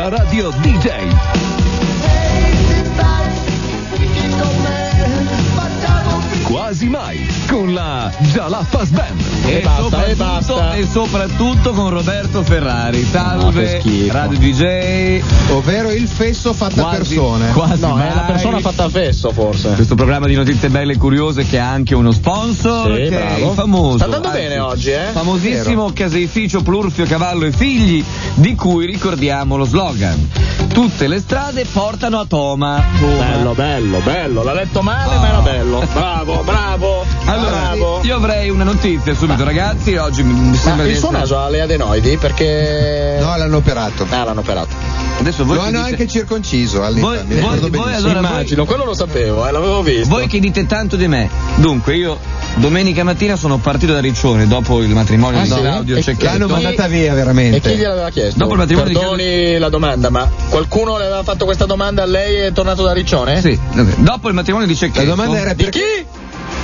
La radio DJ. Quasi mai con la Jalapas Band. E soprattutto con Roberto Ferrari. Salve, Radio DJ. Ovvero il fesso fatta persone. Quasi No, mai. è la persona fatta fesso, forse. Questo programma di notizie belle e curiose che ha anche uno sponsor, Sì, che è bravo. il famoso. Sta andando bene oggi, Famosissimo caseificio Plurfio Cavallo e Figli, di cui ricordiamo lo slogan: tutte le strade portano a Toma. Bello. L'ha letto male, ma era bello. Bravo. Allora, io avrei una notizia subito, ragazzi. Oggi mi sembra Ma di il suo essere... naso ha le adenoidi perché. No, l'hanno operato. L'hanno operato. Adesso voi Lo che hanno dite... anche circonciso all'interno. Mi Voi- ricordo voi benissimo. allora- Immagino, quello lo sapevo, l'avevo visto. Voi che dite tanto di me. Dunque, io domenica mattina sono partito da Riccione dopo il matrimonio di sì? Claudio E Cecchetto. L'hanno mandata via E veramente. chi gliel'aveva chiesto? Dopo il matrimonio di Perdoni la domanda, ma qualcuno le aveva fatto questa domanda a lei e è tornato da Riccione? Sì, dopo il matrimonio di Cecchetto. La domanda era Di perché. chi?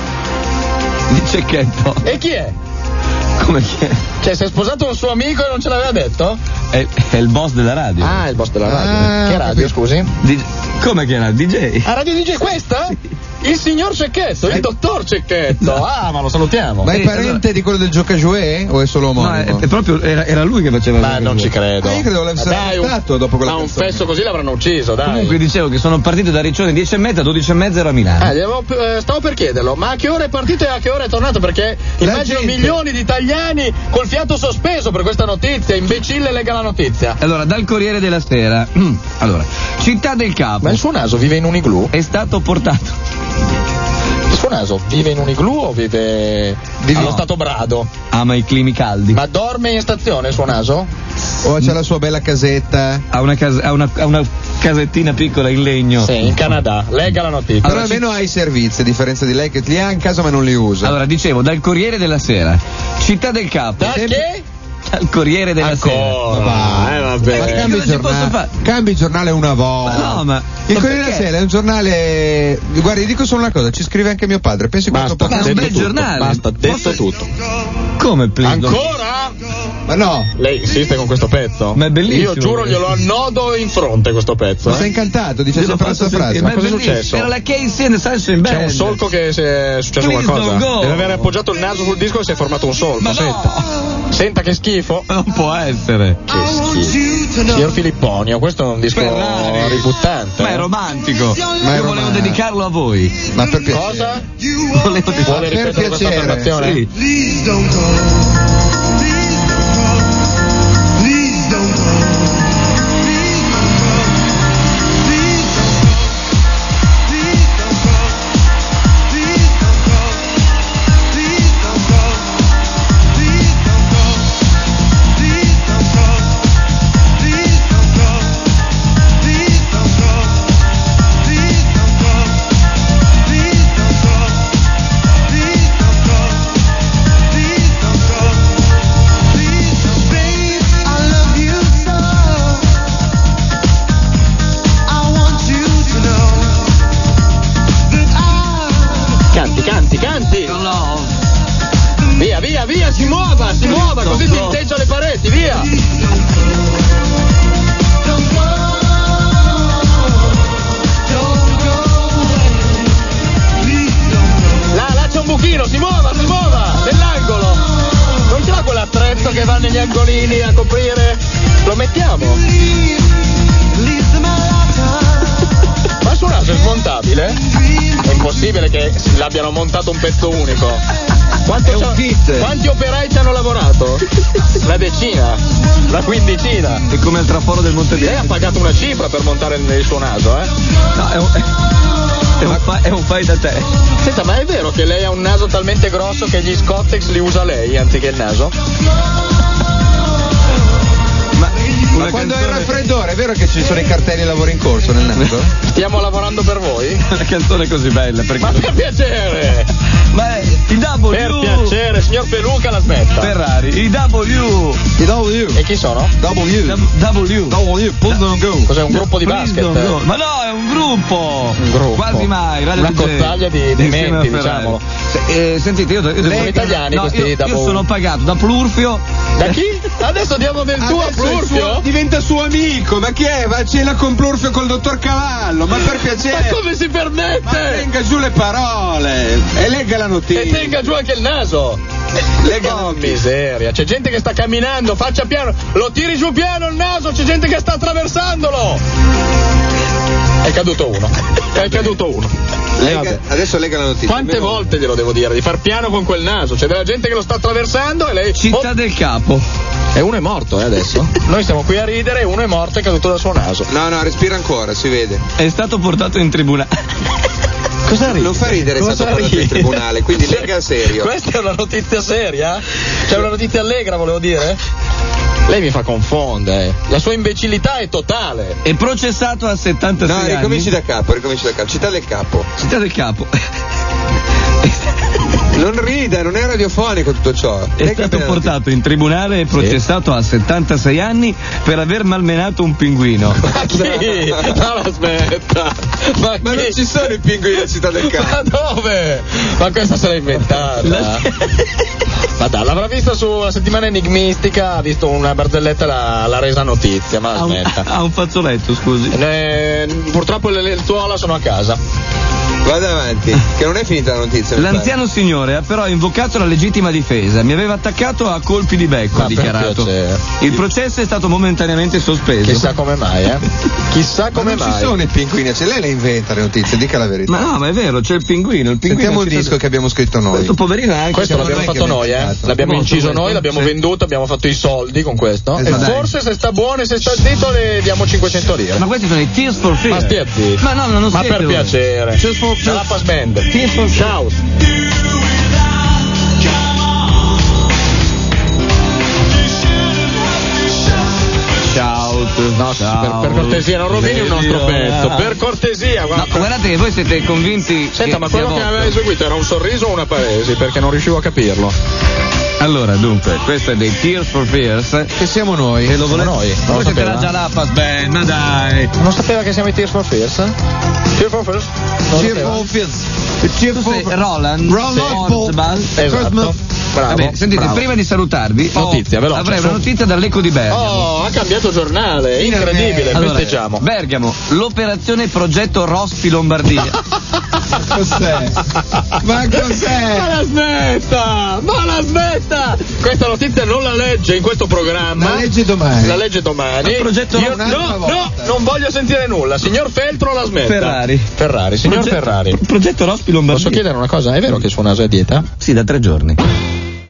Di Cecchetto. E chi è? Come chi è? Cioè, si è sposato un suo amico e non ce l'aveva detto? È il boss della radio. Ah, il boss della radio. Ah, Che radio, capito. scusi? Come che era? DJ? A Radio DJ questa? Il signor Cecchetto, il dottor Cecchetto. Ah, ma lo salutiamo. Ma è Sì, parente allora- di quello del Giocajoué o è solo No, omonimo? è proprio era lui che faceva Ma non ci credo. Io credo l'avesse arrestato dopo quella Ma un canzone. fesso così l'avranno ucciso, dai. Comunque dicevo che sono partito da Riccione 10:30, 12:30 ero a Milano. Stavo per chiederlo, ma a che ora è partito e a che ora è tornato? Perché La immagino gente- milioni di italiani col fiato sospeso per questa notizia. Imbecille, lega la notizia. Allora, dal Corriere della Sera. Allora, Città del Capo. Ma il suo naso vive in un igloo? È stato portato. Il suo naso vive in un igloo o vive allo No. stato brado? Ama i climi caldi. Ma dorme in stazione il suo naso? O c'è la sua bella casetta. Ha una casettina piccola in legno. Sì, in Canada. Legga la notizia. Però almeno ha i servizi, a differenza di lei che li ha in casa ma non li usa. Allora, dicevo, dal Corriere della Sera. Città del Capo. Da che? Dal Corriere della Sera. Ancora? Ma vabbè. Ma cambi cosa ci posso giornale, fare? cambi giornale una volta. Ma no, ma Il ma Corriere della perché? Sera è un giornale. Guardi, dico solo una cosa, ci scrive anche mio padre. Pensi quanto Basta, Ma è un detto bel tutto, giornale. Basta, detto Posso- tutto. Come please? Ancora? Ma no, Lei insiste con questo pezzo? Ma è bellissimo. Io giuro glielo annodo in fronte questo pezzo. ma sei incantato, dice Glielo sempre la sua faccio frase. sentire, Ma cosa è bellissimo. successo? Era la Casey and the Sunshine Band. C'è un solco che si è successo Please qualcosa. don't go. Deve aver appoggiato il naso sul disco e si è formato un solco. Ma no. Senta. Senta che schifo. Non può essere. Che schifo. Signor Filipponio, questo è un disco Ferrari. ributtante. Ma è romantico. Ma è Io volevo romano. dedicarlo a voi. Ma per piacere. Cosa? Volevo Vuole Per ripetere questa piacere. affermazione? Sì. Please don't go. Please don't go. Please don't go. Please don't go. Please don't go. Please don't go. Please don't go. Please don't go. Please don't go. Please don't go. Please don't go. Please don't go. Please don't go. Please don't go. Please don't go. Please don't. Babe, I love you so. I want you to know that I Canti. Via, si muova, così tinteggia le pareti, via. don't go. Don't go away. Please don't go. Là c'è un buchino, si muova, nell'angolo. Non ce l'ha quell'attrezzo che va negli angolini a coprire? Lo mettiamo? Leave my lifetime. Ma il suo naso è smontabile? È impossibile che l'abbiano montato un pezzo unico. È un kit. Quanti operai ci hanno lavorato? Una decina? Una quindicina? È come il traforo del Monte Lei ha Bianco. pagato una cifra per montare il suo naso, eh? No, è un fai da te. Senta, ma è vero che lei ha un naso talmente grosso che gli Scottex li usa lei anziché il naso? Ma quando hai il raffreddore, è vero che ci sono i cartelli lavoro in corso nel naso? Stiamo lavorando per voi? Una canzone così bella. Perché... Ma per piacere! Ma è i W. Per piacere, signor Peluca, la smetta. Ferrari, i W. I W. E chi sono? W. Please don't go. Cos'è, un gruppo di Please basket? don't go. Ma no, è un gruppo. Un gruppo. Quasi mai. Radio Una DJ. cozzaglia di Insieme menti, a Ferrari. diciamo. Sentite, io devo... Sono italiani no, questi io W. sono pagato da Plurfio. Da chi? Adesso diamo del tuo a Adesso il Plurfio? suo diventa suo amico. Enrico, ma chi è? Va a cena con Plurfio col dottor Cavallo, ma per piacere. Ma come si permette? Ma tenga giù le parole e legga la notizia. E tenga giù anche il naso. Oh, miseria, c'è gente che sta camminando, faccia piano, lo tiri giù piano il naso, c'è gente che sta attraversandolo. È caduto uno. Adesso lega la notizia. Quante volte glielo devo dire di far piano con quel naso? C'è della gente che lo sta attraversando e lei. Città del Capo. E uno è morto, adesso. Noi stiamo qui a ridere e uno è morto e è caduto dal suo naso. No, respira ancora, si vede. È stato portato in tribunale. Cosa ridi? Non fa ridere, è stato portato in tribunale, quindi lega serio. Questa è una notizia seria? C'è una notizia allegra, volevo dire? Lei mi fa confondere. La sua imbecillità è totale. È processato a 76 anni. No, ricominci da capo. Città del Capo. Città del Capo. Non rida, non è radiofonico tutto ciò. È stato portato in tribunale e processato a 76 anni per aver malmenato un pinguino. Ma chi? No, aspetta. Ma non ci sono i pinguini a Città del Capo. Ma dove? Ma questa se l'ha inventata. Ma dai, l'avrà vista sulla settimana enigmistica, ha visto una barzelletta, l'ha resa notizia, ma aspetta. Ha un fazzoletto, scusi. Purtroppo le lenzuola sono a casa. Vada avanti, che non è finita la notizia. L'anziano signore ha però invocato la legittima difesa. Mi aveva attaccato a colpi di becco, ha dichiarato. Il processo è stato momentaneamente sospeso. Chissà come mai, Chissà come mai. Non ci sono i pinguini, se lei le inventa le notizie, dica la verità. Ma no, ma è vero, c'è il pinguino. Sentiamo il disco che abbiamo scritto noi. Questo poverino anche. Questo l'abbiamo fatto noi, L'abbiamo inciso noi, l'abbiamo venduto, abbiamo fatto i soldi con questo. Esatto. E forse se sta buono e se sta zitto le diamo 500 lire. Ma questi sono i Tears for Fears. Ma stia zitto. Ma no, non Ma siete per voi. piacere. Tears for Fears. La Pass Band. Tears for Ciao. No, per cortesia, non rovini il nostro pezzo. Per cortesia, guarda. No, guardate che voi siete convinti. Senta, ma quello che aveva eseguito era un sorriso o una paresi? Perché non riuscivo a capirlo. Allora, dunque, questo è dei Tears for Fears. Che siamo noi. E lo volete? noi. Non Voi lo siete sapeva? la Jalapas Band, ma dai. Non sapeva che siamo i Tears for Fears? Tears for Fears? Non lo sapeva? Tu sei Roland Orzabal. Esatto. Bravo. Vabbè, sentite, bravo. prima di salutarvi, Notizia, veloce. avrei una notizia dall'Eco di Bergamo. Oh, ha cambiato giornale, incredibile, Allora, festeggiamo. Bergamo, l'operazione progetto Rospi Lombardia. Cos'è? Ma cos'è? Ma la smetta! Questa notizia non la legge in questo programma. La legge domani. La legge domani. Il progetto Io, un'altra no, volta. non voglio sentire nulla. Signor Feltro la smetta. Ferrari, signor Ferrari. Il progetto Rospi Lombardia. Posso chiedere una cosa? È vero che il suo naso è a dieta? Sì, da 3 giorni.